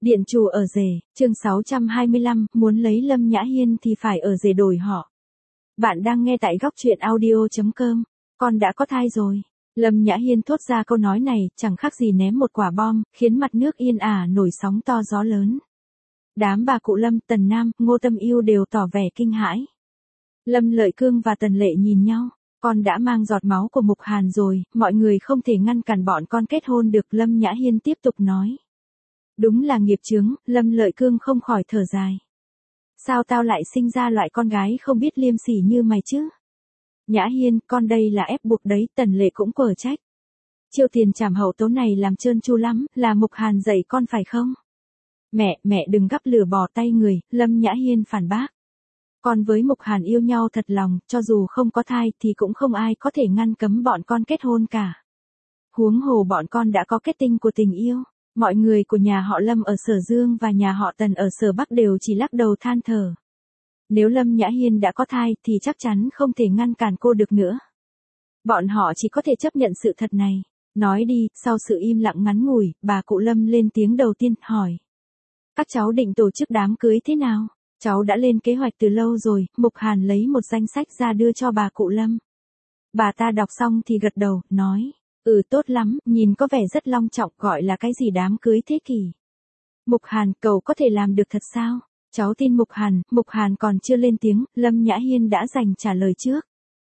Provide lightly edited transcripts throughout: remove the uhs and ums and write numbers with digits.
Điện chủ ở rể, chương 625, muốn lấy Lâm Nhã Hiên thì phải ở rể đổi họ. Bạn đang nghe tại góc truyện audio.com. Con đã có thai rồi. Lâm Nhã Hiên thốt ra câu nói này, chẳng khác gì ném một quả bom, khiến mặt nước Yên Ả nổi sóng to gió lớn. Đám bà cụ Lâm, Tần Nam, Ngô Tâm Yêu đều tỏ vẻ kinh hãi. Lâm Lợi Cương và Tần Lệ nhìn nhau. Con đã mang giọt máu của Mục Hàn rồi, mọi người không thể ngăn cản bọn con kết hôn được. Lâm Nhã Hiên tiếp tục nói. Đúng là nghiệp chướng, Lâm Lợi Cương không khỏi thở dài. Sao tao lại sinh ra loại con gái không biết liêm sỉ như mày chứ? Nhã Hiên, con đây là ép buộc đấy. Tần Lệ cũng quở trách. Chiêu tiền trảm hậu tấu này làm trơn tru lắm, là Mục Hàn dạy con phải không? Mẹ đừng gắp lửa bỏ tay người, Lâm Nhã Hiên phản bác. Con với Mục Hàn yêu nhau thật lòng, cho dù không có thai thì cũng không ai có thể ngăn cấm bọn con kết hôn cả. Huống hồ bọn con đã có kết tinh của tình yêu. Mọi người của nhà họ Lâm ở Sở Dương và nhà họ Tần ở Sở Bắc đều chỉ lắc đầu than thở. Nếu Lâm Nhã Hiên đã có thai thì chắc chắn không thể ngăn cản cô được nữa. Bọn họ chỉ có thể chấp nhận sự thật này. Nói đi, sau sự im lặng ngắn ngủi, bà cụ Lâm lên tiếng đầu tiên, hỏi. Các cháu định tổ chức đám cưới thế nào? Cháu đã lên kế hoạch từ lâu rồi. Mục Hàn lấy một danh sách ra đưa cho bà cụ Lâm. Bà ta đọc xong thì gật đầu, nói. Tốt lắm, nhìn có vẻ rất long trọng, gọi là cái gì đám cưới thế kỷ. Mục Hàn, cậu có thể làm được thật sao? Cháu tin Mục Hàn còn chưa lên tiếng, Lâm Nhã Hiên đã dành trả lời trước.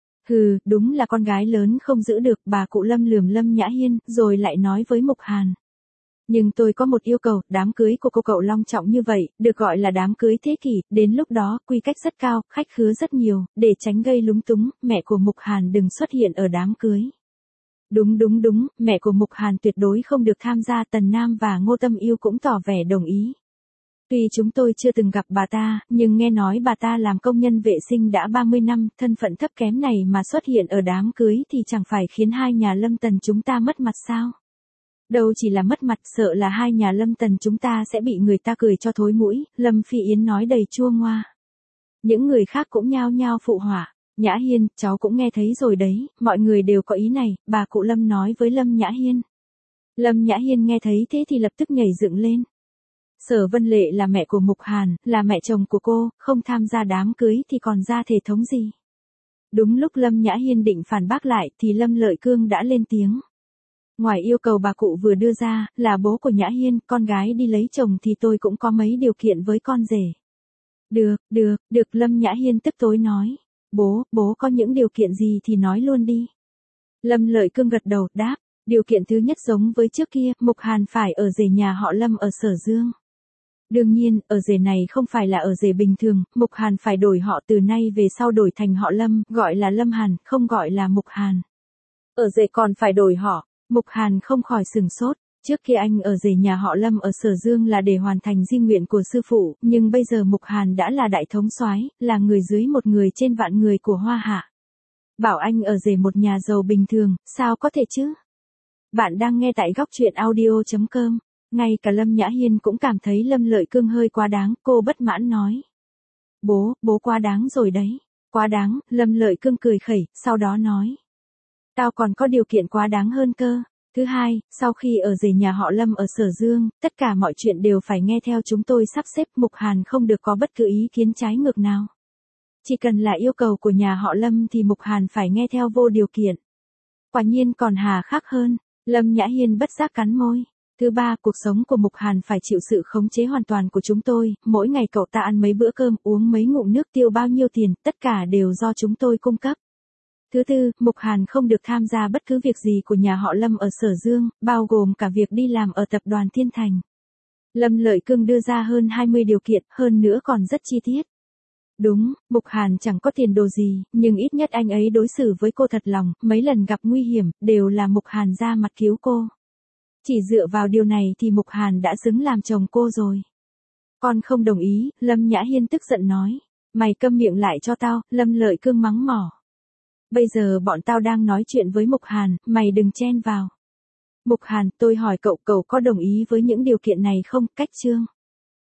Đúng là con gái lớn không giữ được. Bà cụ Lâm lườm Lâm Nhã Hiên, rồi lại nói với Mục Hàn. Nhưng tôi có một yêu cầu, đám cưới của cô cậu long trọng như vậy, được gọi là đám cưới thế kỷ, đến lúc đó, quy cách rất cao, khách khứa rất nhiều, để tránh gây lúng túng, mẹ của Mục Hàn đừng xuất hiện ở đám cưới. Đúng, mẹ của Mục Hàn tuyệt đối không được tham gia. Tần Nam và Ngô Tâm Yêu cũng tỏ vẻ đồng ý. Tuy chúng tôi chưa từng gặp bà ta, nhưng nghe nói bà ta làm công nhân vệ sinh đã 30 năm, thân phận thấp kém này mà xuất hiện ở đám cưới thì chẳng phải khiến hai nhà Lâm Tần chúng ta mất mặt sao? Đâu chỉ là mất mặt, sợ là hai nhà Lâm Tần chúng ta sẽ bị người ta cười cho thối mũi. Lâm Phi Yến nói đầy chua ngoa. Những người khác cũng nhao nhao phụ họa. Nhã Hiên, cháu cũng nghe thấy rồi đấy, mọi người đều có ý này, bà cụ Lâm nói với Lâm Nhã Hiên. Lâm Nhã Hiên nghe thấy thế thì lập tức nhảy dựng lên. Sở Vân Lệ là mẹ của Mục Hàn, là mẹ chồng của cô, không tham gia đám cưới thì còn ra thể thống gì? Đúng lúc Lâm Nhã Hiên định phản bác lại thì Lâm Lợi Cương đã lên tiếng. Ngoài yêu cầu bà cụ vừa đưa ra, là bố của Nhã Hiên, con gái đi lấy chồng thì tôi cũng có mấy điều kiện với con rể. Được, Lâm Nhã Hiên tức tối nói. Bố có những điều kiện gì thì nói luôn đi. Lâm Lợi Cương gật đầu, đáp. Điều kiện thứ nhất giống với trước kia, Mục Hàn phải ở rể nhà họ Lâm ở Sở Dương. Đương nhiên, ở rể này không phải là ở rể bình thường, Mục Hàn phải đổi họ từ nay về sau đổi thành họ Lâm, gọi là Lâm Hàn, không gọi là Mục Hàn. Ở rể còn phải đổi họ, Mục Hàn không khỏi sửng sốt. Trước kia anh ở rể nhà họ Lâm ở Sở Dương là để hoàn thành di nguyện của sư phụ, nhưng bây giờ Mục Hàn đã là đại thống soái, là người dưới một người trên vạn người của Hoa Hạ. Bảo anh ở rể một nhà giàu bình thường, sao có thể chứ? Bạn đang nghe tại góc truyện audio.com. Ngay cả Lâm Nhã Hiên cũng cảm thấy Lâm Lợi Cương hơi quá đáng, cô bất mãn nói. Bố quá đáng rồi đấy. Quá đáng, Lâm Lợi Cương cười khẩy, sau đó nói. Tao còn có điều kiện quá đáng hơn cơ. Thứ hai, sau khi ở rể nhà họ Lâm ở Sở Dương, tất cả mọi chuyện đều phải nghe theo chúng tôi sắp xếp. Mục Hàn không được có bất cứ ý kiến trái ngược nào. Chỉ cần là yêu cầu của nhà họ Lâm thì Mục Hàn phải nghe theo vô điều kiện. Quả nhiên còn hà khắc hơn, Lâm Nhã Hiên bất giác cắn môi. Thứ ba, cuộc sống của Mục Hàn phải chịu sự khống chế hoàn toàn của chúng tôi, mỗi ngày cậu ta ăn mấy bữa cơm, uống mấy ngụm nước, tiêu bao nhiêu tiền, tất cả đều do chúng tôi cung cấp. Thứ tư, Mục Hàn không được tham gia bất cứ việc gì của nhà họ Lâm ở Sở Dương, bao gồm cả việc đi làm ở tập đoàn Thiên Thành. Lâm Lợi Cương đưa ra hơn 20 điều kiện, hơn nữa còn rất chi tiết. Đúng, Mục Hàn chẳng có tiền đồ gì, nhưng ít nhất anh ấy đối xử với cô thật lòng, mấy lần gặp nguy hiểm, đều là Mục Hàn ra mặt cứu cô. Chỉ dựa vào điều này thì Mục Hàn đã xứng làm chồng cô rồi. Con không đồng ý, Lâm Nhã Hiên tức giận nói. Mày câm miệng lại cho tao, Lâm Lợi Cương mắng mỏ. Bây giờ bọn tao đang nói chuyện với Mục Hàn, mày đừng chen vào. Mục Hàn, tôi hỏi cậu có đồng ý với những điều kiện này không? Cách chương.